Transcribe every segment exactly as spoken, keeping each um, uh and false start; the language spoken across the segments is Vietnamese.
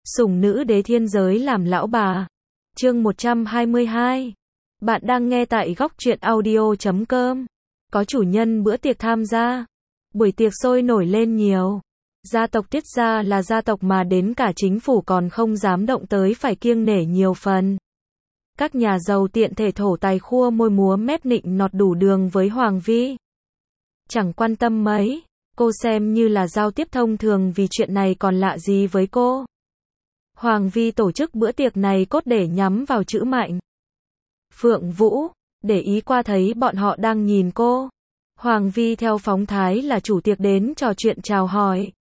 Sủng nữ đế thiên giới làm lão bà. Chương một trăm hai mươi hai. Bạn đang nghe tại góc truyện audio chấm com. Có chủ nhân bữa tiệc tham gia. Buổi tiệc sôi nổi lên nhiều. Gia tộc Tiết gia là gia tộc mà đến cả chính phủ còn không dám động tới, phải kiêng nể nhiều phần. Các nhà giàu tiện thể thổ tài khua môi múa mép nịnh nọt đủ đường với Hoàng Vi. Chẳng quan tâm mấy, cô xem như là giao tiếp thông thường vì chuyện này còn lạ gì với cô. Hoàng Vi tổ chức bữa tiệc này cốt để nhắm vào Trữ Mạnh. Phượng Vũ, để ý qua thấy bọn họ đang nhìn cô. Hoàng Vi theo phóng thái là chủ tiệc đến trò chuyện chào hỏi.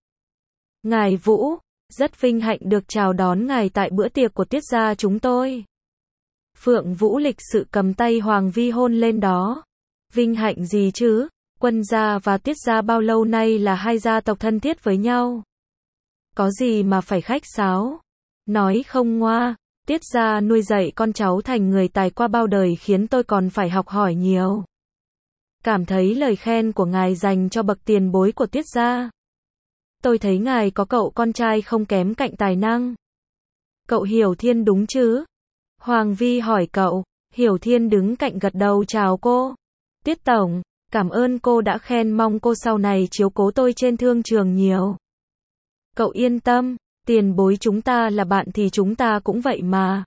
Ngài Vũ, rất vinh hạnh được chào đón ngài tại bữa tiệc của Tiết gia chúng tôi. Phượng Vũ lịch sự cầm tay Hoàng Vi hôn lên đó. Vinh hạnh gì chứ, Quân gia và Tiết gia bao lâu nay là hai gia tộc thân thiết với nhau. Có gì mà phải khách sáo. Nói không ngoa, Tiết gia nuôi dạy con cháu thành người tài qua bao đời khiến tôi còn phải học hỏi nhiều. Cảm thấy lời khen của ngài dành cho bậc tiền bối của Tiết gia. Tôi thấy ngài có cậu con trai không kém cạnh tài năng. Cậu Hiểu Thiên đúng chứ? Hoàng Vi hỏi cậu. Hiểu Thiên đứng cạnh gật đầu chào cô. Tiết tổng, cảm ơn cô đã khen, mong cô sau này chiếu cố tôi trên thương trường nhiều. Cậu yên tâm, tiền bối chúng ta là bạn thì chúng ta cũng vậy mà.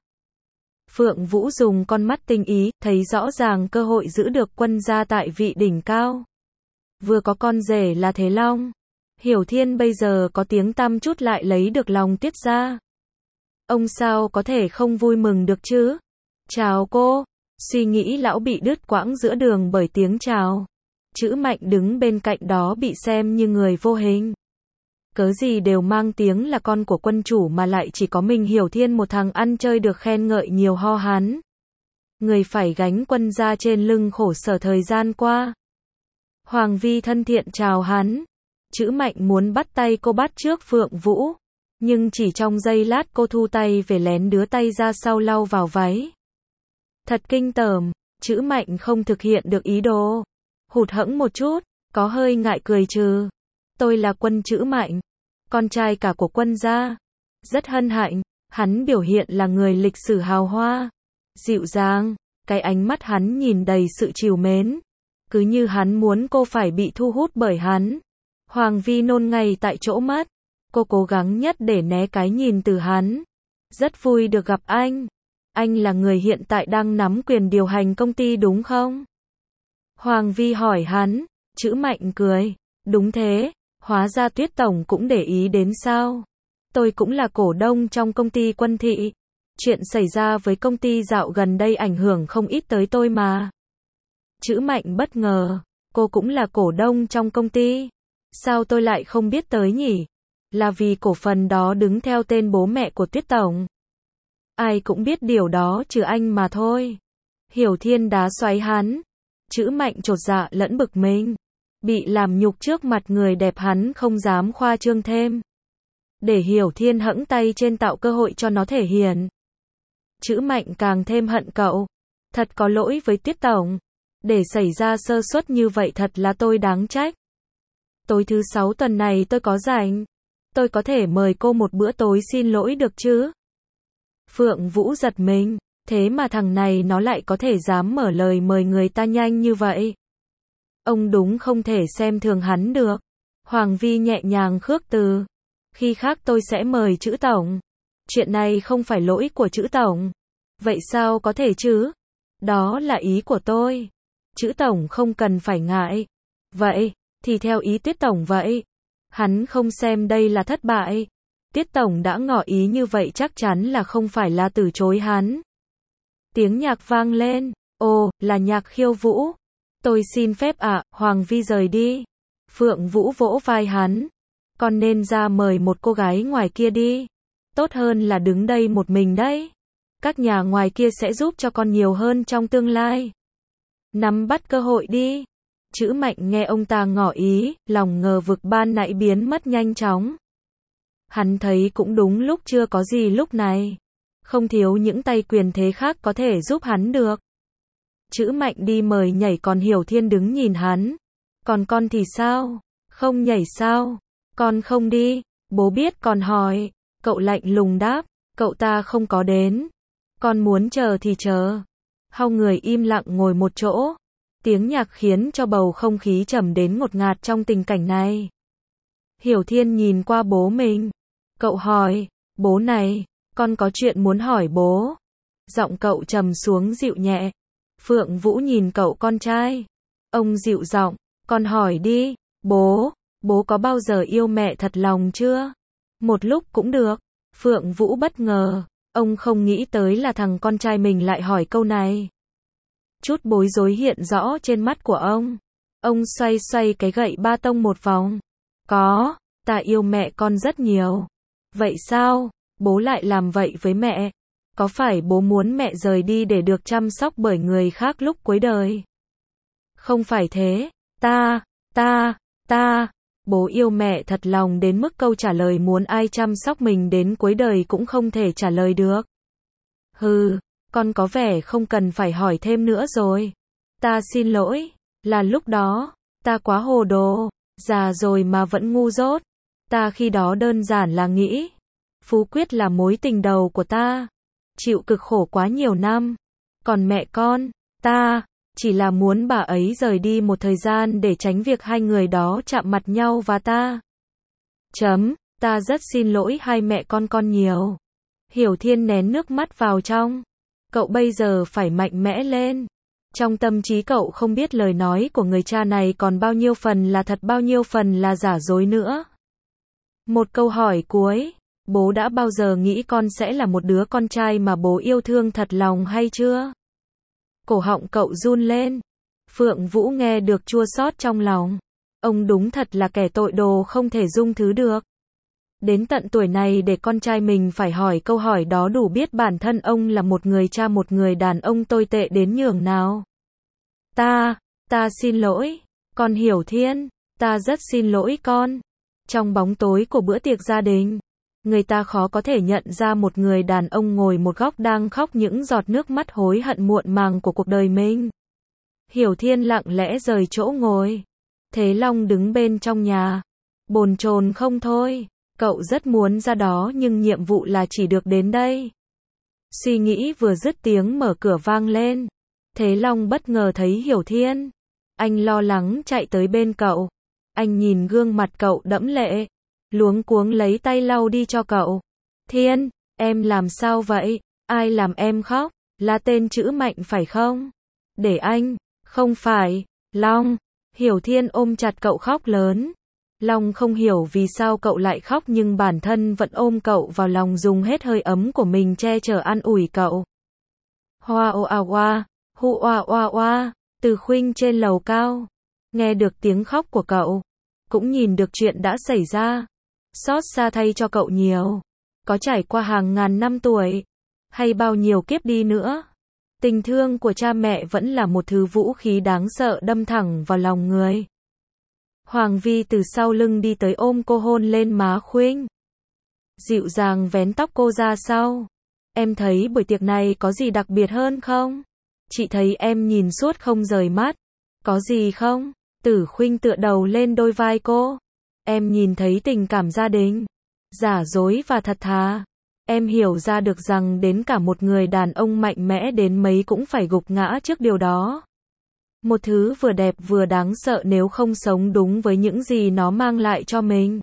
Phượng Vũ dùng con mắt tinh ý, thấy rõ ràng cơ hội giữ được Quân gia tại vị đỉnh cao. Vừa có con rể là Thế Long. Hiểu Thiên bây giờ có tiếng tăm chút lại lấy được lòng Tiết gia. Ông sao có thể không vui mừng được chứ? Chào cô. Suy nghĩ lão bị đứt quãng giữa đường bởi tiếng chào. Trữ Mạnh đứng bên cạnh đó bị xem như người vô hình. Cớ gì đều mang tiếng là con của quân chủ mà lại chỉ có mình Hiểu Thiên một thằng ăn chơi được khen ngợi nhiều ho hắn. Người phải gánh Quân gia trên lưng khổ sở thời gian qua. Hoàng Vi thân thiện chào hắn. Trữ Mạnh muốn bắt tay cô bắt trước Phượng Vũ. Nhưng chỉ trong giây lát cô thu tay về lén đưa tay ra sau lau vào váy. Thật kinh tởm, Trữ Mạnh không thực hiện được ý đồ. Hụt hẫng một chút, có hơi ngại cười trừ. Tôi là Quân Trữ Mạnh, con trai cả của Quân gia. Rất hân hạnh, hắn biểu hiện là người lịch sử hào hoa, dịu dàng, cái ánh mắt hắn nhìn đầy sự trìu mến. Cứ như hắn muốn cô phải bị thu hút bởi hắn. Hoàng Vi nôn ngay tại chỗ mất. Cô cố gắng nhất để né cái nhìn từ hắn. Rất vui được gặp anh. Anh là người hiện tại đang nắm quyền điều hành công ty đúng không? Hoàng Vi hỏi hắn. Trữ Mạnh cười. Đúng thế, hóa ra Tuyết tổng cũng để ý đến sao? Tôi cũng là cổ đông trong công ty Quân thị. Chuyện xảy ra với công ty dạo gần đây ảnh hưởng không ít tới tôi mà. Trữ Mạnh bất ngờ. Cô cũng là cổ đông trong công ty. Sao tôi lại không biết tới nhỉ? Là vì cổ phần đó đứng theo tên bố mẹ của Tuyết tổng. Ai cũng biết điều đó trừ anh mà thôi. Hiểu Thiên đá xoáy hắn. Trữ Mạnh chột dạ lẫn bực mình. Bị làm nhục trước mặt người đẹp hắn không dám khoa trương thêm. Để Hiểu Thiên hẫng tay trên tạo cơ hội cho nó thể hiện. Trữ Mạnh càng thêm hận cậu. Thật có lỗi với Tuyết tổng. Để xảy ra sơ suất như vậy thật là tôi đáng trách. Tối thứ sáu tuần này tôi có rảnh. Tôi có thể mời cô một bữa tối xin lỗi được chứ? Phượng Vũ giật mình. Thế mà thằng này nó lại có thể dám mở lời mời người ta nhanh như vậy. Ông đúng không thể xem thường hắn được. Hoàng Vi nhẹ nhàng khước từ. Khi khác tôi sẽ mời Trữ tổng. Chuyện này không phải lỗi của Trữ tổng. Vậy sao có thể chứ? Đó là ý của tôi. Trữ tổng không cần phải ngại. Vậy, thì theo ý Tiết tổng vậy. Hắn không xem đây là thất bại. Tiết tổng đã ngỏ ý như vậy chắc chắn là không phải là từ chối hắn. Tiếng nhạc vang lên. Ồ, là nhạc khiêu vũ. Tôi xin phép ạ, à, Hoàng Vi rời đi. Phượng Vũ vỗ vai hắn. Con nên ra mời một cô gái ngoài kia đi. Tốt hơn là đứng đây một mình đấy. Các nhà ngoài kia sẽ giúp cho con nhiều hơn trong tương lai. Nắm bắt cơ hội đi. Trữ Mạnh nghe ông ta ngỏ ý, lòng ngờ vực ban nãy biến mất nhanh chóng. Hắn thấy cũng đúng lúc chưa có gì lúc này. Không thiếu những tay quyền thế khác có thể giúp hắn được. Trữ Mạnh đi mời nhảy còn Hiểu Thiên đứng nhìn hắn. Còn con thì sao? Không nhảy sao? Con không đi? Bố biết còn hỏi. Cậu lạnh lùng đáp, cậu ta không có đến. Con muốn chờ thì chờ. Hai người im lặng ngồi một chỗ. Tiếng nhạc khiến cho bầu không khí trầm đến ngột ngạt trong tình cảnh này. Hiểu Thiên nhìn qua bố mình. Cậu hỏi, bố này, con có chuyện muốn hỏi bố. Giọng cậu trầm xuống dịu nhẹ. Phượng Vũ nhìn cậu con trai. Ông dịu giọng, con hỏi đi, bố, bố có bao giờ yêu mẹ thật lòng chưa? Một lúc cũng được. Phượng Vũ bất ngờ, ông không nghĩ tới là thằng con trai mình lại hỏi câu này. Chút bối rối hiện rõ trên mắt của ông. Ông xoay xoay cái gậy ba tông một vòng. Có, ta yêu mẹ con rất nhiều. Vậy sao, bố lại làm vậy với mẹ? Có phải bố muốn mẹ rời đi để được chăm sóc bởi người khác lúc cuối đời? Không phải thế, ta, ta, ta, bố yêu mẹ thật lòng đến mức câu trả lời muốn ai chăm sóc mình đến cuối đời cũng không thể trả lời được. Hừ, con có vẻ không cần phải hỏi thêm nữa rồi. Ta xin lỗi, là lúc đó, ta quá hồ đồ, già rồi mà vẫn ngu dốt. Ta khi đó đơn giản là nghĩ, Phú Quyết là mối tình đầu của ta. Chịu cực khổ quá nhiều năm. Còn mẹ con, ta, chỉ là muốn bà ấy rời đi một thời gian để tránh việc hai người đó chạm mặt nhau và ta. Chấm, ta rất xin lỗi hai mẹ con con nhiều. Hiểu Thiên nén nước mắt vào trong. Cậu bây giờ phải mạnh mẽ lên. Trong tâm trí cậu không biết lời nói của người cha này còn bao nhiêu phần là thật bao nhiêu phần là giả dối nữa. Một câu hỏi cuối. Bố đã bao giờ nghĩ con sẽ là một đứa con trai mà bố yêu thương thật lòng hay chưa? Cổ họng cậu run lên. Phượng Vũ nghe được chua xót trong lòng. Ông đúng thật là kẻ tội đồ không thể dung thứ được. Đến tận tuổi này để con trai mình phải hỏi câu hỏi đó đủ biết bản thân ông là một người cha một người đàn ông tồi tệ đến nhường nào. Ta, ta xin lỗi, con Hiểu Thiên, ta rất xin lỗi con. Trong bóng tối của bữa tiệc gia đình, người ta khó có thể nhận ra một người đàn ông ngồi một góc đang khóc những giọt nước mắt hối hận muộn màng của cuộc đời mình. Hiểu Thiên lặng lẽ rời chỗ ngồi. Thế Long đứng bên trong nhà. Bồn chồn không thôi. Cậu rất muốn ra đó nhưng nhiệm vụ là chỉ được đến đây. Suy nghĩ vừa dứt tiếng mở cửa vang lên. Thế Long bất ngờ thấy Hiểu Thiên. Anh lo lắng chạy tới bên cậu. Anh nhìn gương mặt cậu đẫm lệ. Luống cuống lấy tay lau đi cho cậu. Thiên, em làm sao vậy? Ai làm em khóc? Là tên chữ Mạnh phải không? Để anh. Không phải. Long. Hiểu Thiên ôm chặt cậu khóc lớn. Long không hiểu vì sao cậu lại khóc nhưng bản thân vẫn ôm cậu vào lòng dùng hết hơi ấm của mình che chở an ủi cậu. Hoa oa oa, hu oa oa oa, Từ Khuynh trên lầu cao. Nghe được tiếng khóc của cậu. Cũng nhìn được chuyện đã xảy ra. Xót xa thay cho cậu nhiều. Có trải qua hàng ngàn năm tuổi. Hay bao nhiêu kiếp đi nữa. Tình thương của cha mẹ vẫn là một thứ vũ khí đáng sợ đâm thẳng vào lòng người. Hoàng Vi từ sau lưng đi tới ôm cô hôn lên má Khuynh. Dịu dàng vén tóc cô ra sau. Em thấy buổi tiệc này có gì đặc biệt hơn không? Chị thấy em nhìn suốt không rời mắt. Có gì không? Tử Khuynh tựa đầu lên đôi vai cô. Em nhìn thấy tình cảm gia đình. Giả dối và thật thà. Em hiểu ra được rằng đến cả một người đàn ông mạnh mẽ đến mấy cũng phải gục ngã trước điều đó. Một thứ vừa đẹp vừa đáng sợ nếu không sống đúng với những gì nó mang lại cho mình.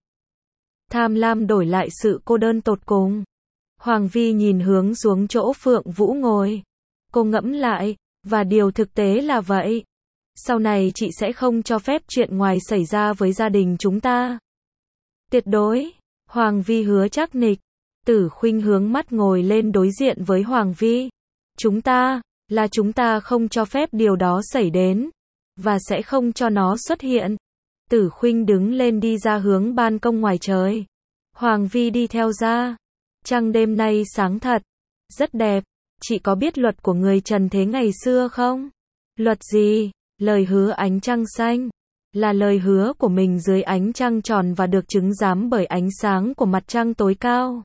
Tham lam đổi lại sự cô đơn tột cùng. Hoàng Vi nhìn hướng xuống chỗ Phượng Vũ ngồi. Cô ngẫm lại, và điều thực tế là vậy. Sau này chị sẽ không cho phép chuyện ngoài xảy ra với gia đình chúng ta. Tuyệt đối. Hoàng Vi hứa chắc nịch. Tử Khuynh hướng mắt ngồi lên đối diện với Hoàng Vi. Chúng ta, là chúng ta không cho phép điều đó xảy đến. Và sẽ không cho nó xuất hiện. Tử Khuynh đứng lên đi ra hướng ban công ngoài trời. Hoàng Vi đi theo ra. Trăng đêm nay sáng thật. Rất đẹp. Chị có biết luật của người trần thế ngày xưa không? Luật gì? Lời hứa ánh trăng xanh. Là lời hứa của mình dưới ánh trăng tròn và được chứng giám bởi ánh sáng của mặt trăng tối cao.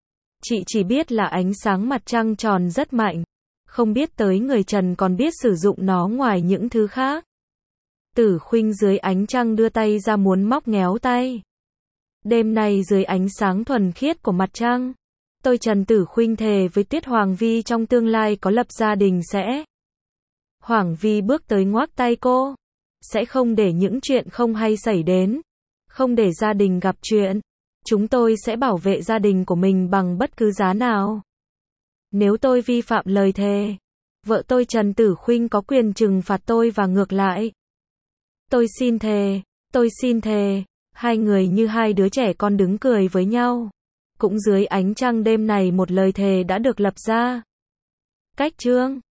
Chị chỉ biết là ánh sáng mặt trăng tròn rất mạnh. Không biết tới người trần còn biết sử dụng nó ngoài những thứ khác. Tử Khuynh dưới ánh trăng đưa tay ra muốn móc ngéo tay. Đêm nay dưới ánh sáng thuần khiết của mặt trăng, tôi Trần Tử Khuynh thề với Tiết Hoàng Vi trong tương lai có lập gia đình sẽ. Hoàng Vi bước tới ngoác tay cô. Sẽ không để những chuyện không hay xảy đến. Không để gia đình gặp chuyện. Chúng tôi sẽ bảo vệ gia đình của mình bằng bất cứ giá nào. Nếu tôi vi phạm lời thề, vợ tôi Trần Tử Khuynh có quyền trừng phạt tôi và ngược lại. Tôi xin thề, tôi xin thề. Hai người như hai đứa trẻ con đứng cười với nhau. Cũng dưới ánh trăng đêm này một lời thề đã được lập ra. Cách chương